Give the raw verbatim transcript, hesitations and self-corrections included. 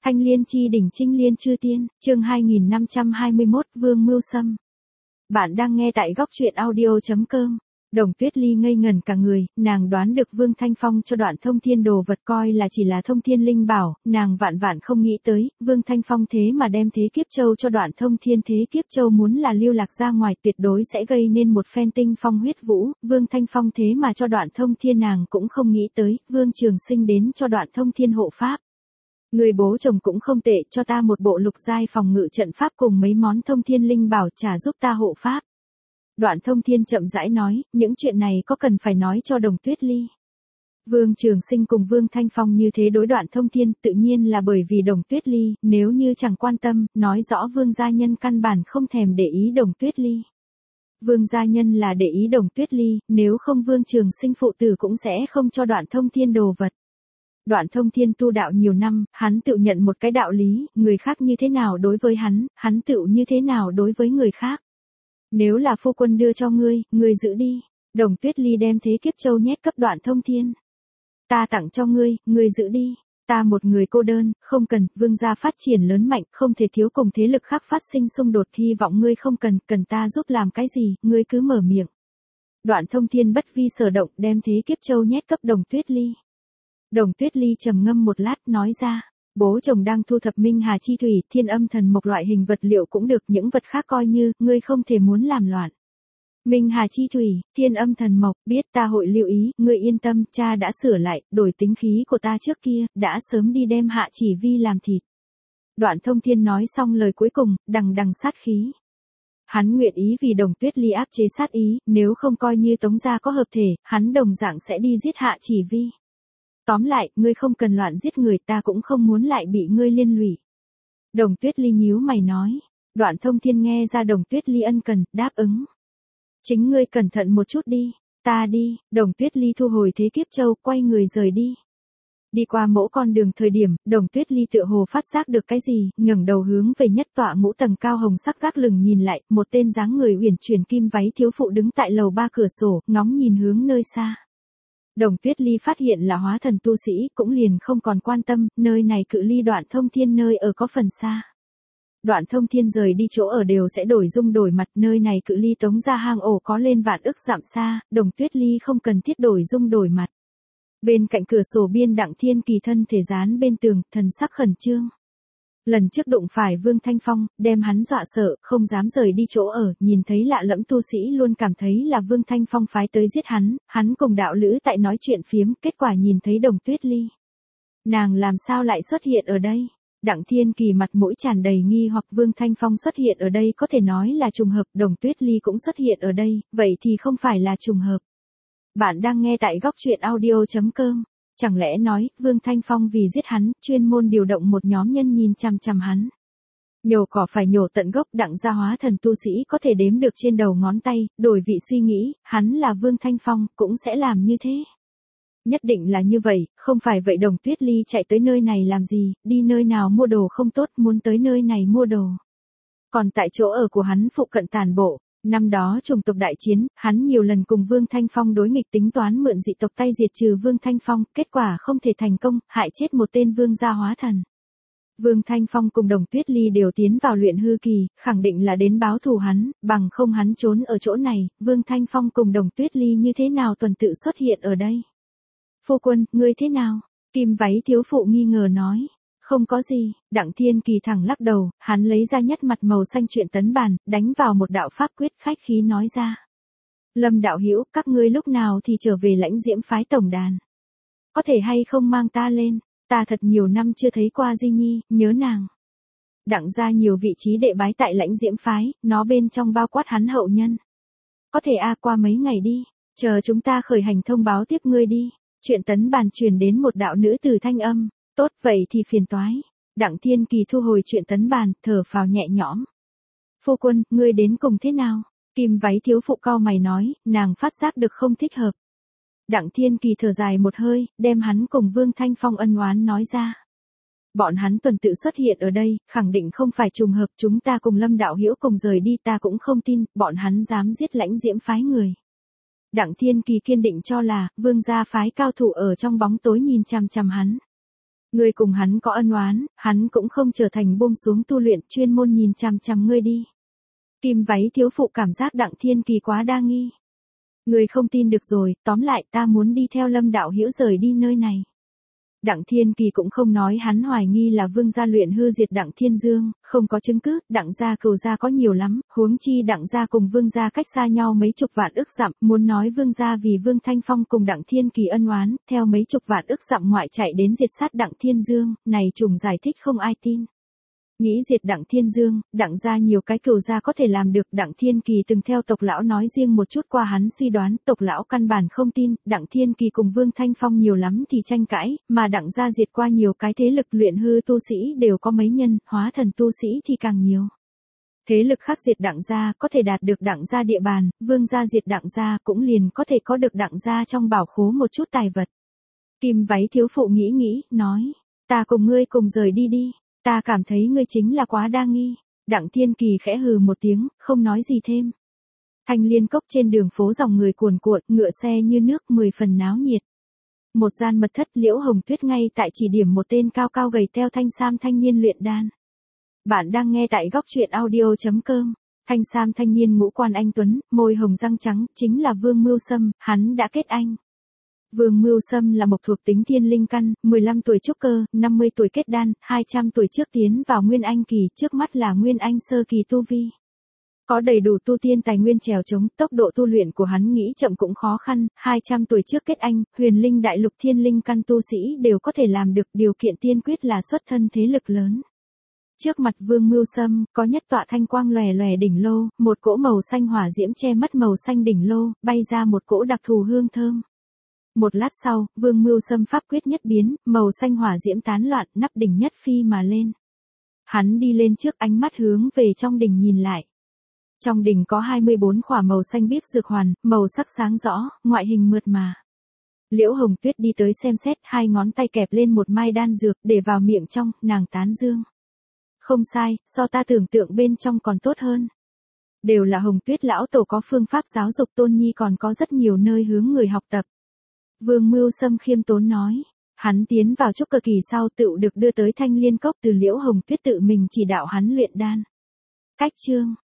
Thanh liên chi đỉnh trinh liên chư tiên, chương hai nghìn năm trăm hai mươi mốt Vương Mưu Sâm. Bạn đang nghe tại góc truyện audio.com. Đồng Tuyết Ly ngây ngẩn cả người, nàng đoán được Vương Thanh Phong cho đoạn thông thiên đồ vật coi là chỉ là thông thiên linh bảo, nàng vạn vạn không nghĩ tới, Vương Thanh Phong thế mà đem thế kiếp châu cho đoạn thông thiên. Thế kiếp châu muốn là lưu lạc ra ngoài tuyệt đối sẽ gây nên một phen tinh phong huyết vũ, Vương Thanh Phong thế mà cho đoạn thông thiên, nàng cũng không nghĩ tới, Vương Trường Sinh đến cho đoạn thông thiên hộ pháp. Người bố chồng cũng không tệ, cho ta một bộ lục giai phòng ngự trận pháp cùng mấy món thông thiên linh bảo trả giúp ta hộ pháp. Đoạn thông thiên chậm rãi nói, những chuyện này có cần phải nói cho Đồng Tuyết Ly. Vương Trường Sinh cùng Vương Thanh Phong như thế đối đoạn thông thiên tự nhiên là bởi vì Đồng Tuyết Ly, nếu như chẳng quan tâm, nói rõ Vương gia nhân căn bản không thèm để ý Đồng Tuyết Ly. Vương gia nhân là để ý Đồng Tuyết Ly, nếu không Vương Trường Sinh phụ tử cũng sẽ không cho đoạn thông thiên đồ vật. Đoạn thông thiên tu đạo nhiều năm, hắn tự nhận một cái đạo lý, người khác như thế nào đối với hắn, hắn tự như thế nào đối với người khác. Nếu là phu quân đưa cho ngươi, ngươi giữ đi. Đồng Tuyết Ly đem thế kiếp châu nhét cấp đoạn thông thiên. Ta tặng cho ngươi, ngươi giữ đi. Ta một người cô đơn, không cần, vương gia phát triển lớn mạnh, không thể thiếu cùng thế lực khác phát sinh xung đột, hy vọng ngươi không cần, cần ta giúp làm cái gì, ngươi cứ mở miệng. Đoạn thông thiên bất vi sở động, đem thế kiếp châu nhét cấp Đồng Tuyết Ly. Đồng Tuyết Ly trầm ngâm một lát, nói ra, bố chồng đang thu thập minh hà chi thủy, thiên âm thần mộc loại hình vật liệu cũng được, những vật khác coi như, ngươi không thể muốn làm loạn. Minh hà chi thủy, thiên âm thần mộc, biết ta hội lưu ý, ngươi yên tâm, cha đã sửa lại, đổi tính khí của ta trước kia, đã sớm đi đem Hạ Chỉ Vi làm thịt. Đoạn thông thiên nói xong lời cuối cùng, đằng đằng sát khí. Hắn nguyện ý vì Đồng Tuyết Ly áp chế sát ý, nếu không coi như Tống gia có hợp thể, hắn đồng dạng sẽ đi giết Hạ Chỉ Vi. Tóm lại, ngươi không cần loạn giết người, ta cũng không muốn lại bị ngươi liên lụy. Đồng Tuyết Ly nhíu mày nói. Đoạn thông thiên nghe ra Đồng Tuyết Ly ân cần, đáp ứng. Chính ngươi cẩn thận một chút đi, ta đi. Đồng Tuyết Ly thu hồi thế kiếp châu, quay người rời đi. Đi qua mỗi con đường thời điểm, Đồng Tuyết Ly tựa hồ phát giác được cái gì, ngẩng đầu hướng về nhất tọa ngũ tầng cao hồng sắc gác lửng nhìn lại, một tên dáng người uyển chuyển kim váy thiếu phụ đứng tại lầu ba cửa sổ, ngóng nhìn hướng nơi xa. Đồng Tuyết Ly phát hiện là hóa thần tu sĩ, cũng liền không còn quan tâm, nơi này cự ly đoạn thông thiên nơi ở có phần xa. Đoạn thông thiên rời đi chỗ ở đều sẽ đổi dung đổi mặt, nơi này cự ly Tống gia hang ổ có lên vạn ức dặm xa, Đồng Tuyết Ly không cần thiết đổi dung đổi mặt. Bên cạnh cửa sổ biên Đặng Thiên Kỳ thân thể dán bên tường, thần sắc khẩn trương. Lần trước đụng phải Vương Thanh Phong, đem hắn dọa sợ, không dám rời đi chỗ ở, nhìn thấy lạ lẫm tu sĩ luôn cảm thấy là Vương Thanh Phong phái tới giết hắn, hắn cùng đạo lữ tại nói chuyện phiếm, kết quả nhìn thấy Đồng Tuyết Ly. Nàng làm sao lại xuất hiện ở đây? Đặng Thiên Kỳ mặt mũi tràn đầy nghi hoặc, Vương Thanh Phong xuất hiện ở đây có thể nói là trùng hợp, Đồng Tuyết Ly cũng xuất hiện ở đây, vậy thì không phải là trùng hợp. Bạn đang nghe tại góc truyện audio.com. Chẳng lẽ nói, Vương Thanh Phong vì giết hắn, chuyên môn điều động một nhóm nhân nhìn chằm chằm hắn. Nhổ cỏ phải nhổ tận gốc, Đặng gia hóa thần tu sĩ có thể đếm được trên đầu ngón tay, đổi vị suy nghĩ, hắn là Vương Thanh Phong, cũng sẽ làm như thế. Nhất định là như vậy, không phải vậy Đồng Tuyết Ly chạy tới nơi này làm gì, đi nơi nào mua đồ không tốt, muốn tới nơi này mua đồ. Còn tại chỗ ở của hắn phụ cận tàn bộ. Năm đó chủng tộc đại chiến, hắn nhiều lần cùng Vương Thanh Phong đối nghịch, tính toán mượn dị tộc tay diệt trừ Vương Thanh Phong, kết quả không thể thành công, hại chết một tên vương gia hóa thần. Vương Thanh Phong cùng Đồng Tuyết Ly đều tiến vào luyện hư kỳ, khẳng định là đến báo thù hắn, bằng không hắn trốn ở chỗ này, Vương Thanh Phong cùng Đồng Tuyết Ly như thế nào tuần tự xuất hiện ở đây. Phu quân, ngươi thế nào? Kim váy thiếu phụ nghi ngờ nói. Không có gì, Đặng Thiên Kỳ thẳng lắc đầu, hắn lấy ra nhất mặt màu xanh truyện tấn bàn, đánh vào một đạo pháp quyết, khách khí nói ra. Lâm đạo hữu, các ngươi lúc nào thì trở về Lãnh Diễm phái tổng đàn? Có thể hay không mang ta lên, ta thật nhiều năm chưa thấy qua Di Nhi, nhớ nàng. Đặng ra nhiều vị trí đệ bái tại Lãnh Diễm phái, nó bên trong bao quát hắn hậu nhân. Có thể a qua mấy ngày đi, chờ chúng ta khởi hành thông báo tiếp ngươi đi. Truyện tấn bàn truyền đến một đạo nữ tử thanh âm. Tốt vậy thì phiền toái. Đặng Thiên Kỳ thu hồi truyện tấn bàn, thở phào nhẹ nhõm. Phu quân, ngươi đến cùng thế nào? Kim váy thiếu phụ cau mày nói, nàng phát giác được không thích hợp. Đặng Thiên Kỳ thở dài một hơi, đem hắn cùng Vương Thanh Phong ân oán nói ra. Bọn hắn tuần tự xuất hiện ở đây, khẳng định không phải trùng hợp, chúng ta cùng Lâm đạo hữu cùng rời đi, ta cũng không tin, bọn hắn dám giết Lãnh Diễm phái người. Đặng Thiên Kỳ kiên định cho là, Vương gia phái cao thủ ở trong bóng tối nhìn chằm chằm hắn. Ngươi cùng hắn có ân oán, hắn cũng không trở thành buông xuống tu luyện chuyên môn nhìn chằm chằm ngươi đi. Kim váy thiếu phụ cảm giác Đặng Thiên Kỳ quá đa nghi. Ngươi không tin được rồi, tóm lại ta muốn đi theo Lâm đạo hữu rời đi nơi này. Đặng Thiên Kỳ cũng không nói hắn hoài nghi là Vương gia luyện hư diệt Đặng Thiên Dương, không có chứng cứ, Đặng gia cừu gia có nhiều lắm, huống chi Đặng gia cùng Vương gia cách xa nhau mấy chục vạn ức dặm, muốn nói Vương gia vì Vương Thanh Phong cùng Đặng Thiên Kỳ ân oán, theo mấy chục vạn ức dặm ngoại chạy đến diệt sát Đặng Thiên Dương, này trùng giải thích không ai tin. Nghĩ diệt Đặng Thiên Dương, Đặng gia nhiều cái cừu gia có thể làm được, Đặng Thiên Kỳ từng theo tộc lão nói riêng một chút qua hắn suy đoán, tộc lão căn bản không tin, Đặng Thiên Kỳ cùng Vương Thanh Phong nhiều lắm thì tranh cãi, mà Đặng gia diệt qua nhiều cái thế lực luyện hư tu sĩ đều có mấy nhân, hóa thần tu sĩ thì càng nhiều. Thế lực khác diệt Đặng gia có thể đạt được Đặng gia địa bàn, Vương gia diệt Đặng gia cũng liền có thể có được Đặng gia trong bảo khố một chút tài vật. Kim váy thiếu phụ nghĩ nghĩ, nói, ta cùng ngươi cùng rời đi đi. Ta cảm thấy ngươi chính là quá đa nghi. Đặng Thiên Kỳ khẽ hừ một tiếng, không nói gì thêm. Thanh Liên cốc trên đường phố dòng người cuồn cuộn, ngựa xe như nước, mười phần náo nhiệt. Một gian mật thất, Liễu Hồng Tuyết ngay tại chỉ điểm một tên cao cao gầy teo thanh sam thanh niên luyện đan. Bạn đang nghe tại góc truyện audio chấm com. Thanh sam thanh niên ngũ quan anh tuấn, môi hồng răng trắng, chính là Vương Mưu Sâm, hắn đã kết anh. Vương Mưu Sâm là mộc thuộc tính thiên linh căn, mười lăm tuổi trúc cơ, năm mươi tuổi kết đan, hai trăm tuổi trước tiến vào Nguyên Anh kỳ, trước mắt là Nguyên Anh sơ kỳ tu vi. Có đầy đủ tu tiên tài nguyên trèo chống, tốc độ tu luyện của hắn nghĩ chậm cũng khó khăn, hai trăm tuổi trước kết anh, huyền linh đại lục thiên linh căn tu sĩ đều có thể làm được, điều kiện tiên quyết là xuất thân thế lực lớn. Trước mặt Vương Mưu Sâm, có nhất tọa thanh quang lòe lòe đỉnh lô, một cỗ màu xanh hỏa diễm che mất màu xanh đỉnh lô, bay ra một cỗ đặc thù hương thơm. Một lát sau, Vương Mưu Sâm pháp quyết nhất biến, màu xanh hỏa diễm tán loạn, nắp đỉnh nhất phi mà lên. Hắn đi lên trước, ánh mắt hướng về trong đỉnh nhìn lại. Trong đỉnh có hai mươi bốn khỏa màu xanh biếc dược hoàn, màu sắc sáng rõ, ngoại hình mượt mà. Liễu Hồng Tuyết đi tới xem xét, hai ngón tay kẹp lên một mai đan dược, để vào miệng trong, nàng tán dương. Không sai, so ta tưởng tượng bên trong còn tốt hơn. Đều là Hồng Tuyết lão tổ có phương pháp giáo dục tôn nhi, còn có rất nhiều nơi hướng người học tập. Vương Mưu Sâm khiêm tốn nói, hắn tiến vào trúc cơ kỳ sau tự được đưa tới Thanh Liên cốc từ Liễu Hồng Tuyết tự mình chỉ đạo hắn luyện đan. Cách chương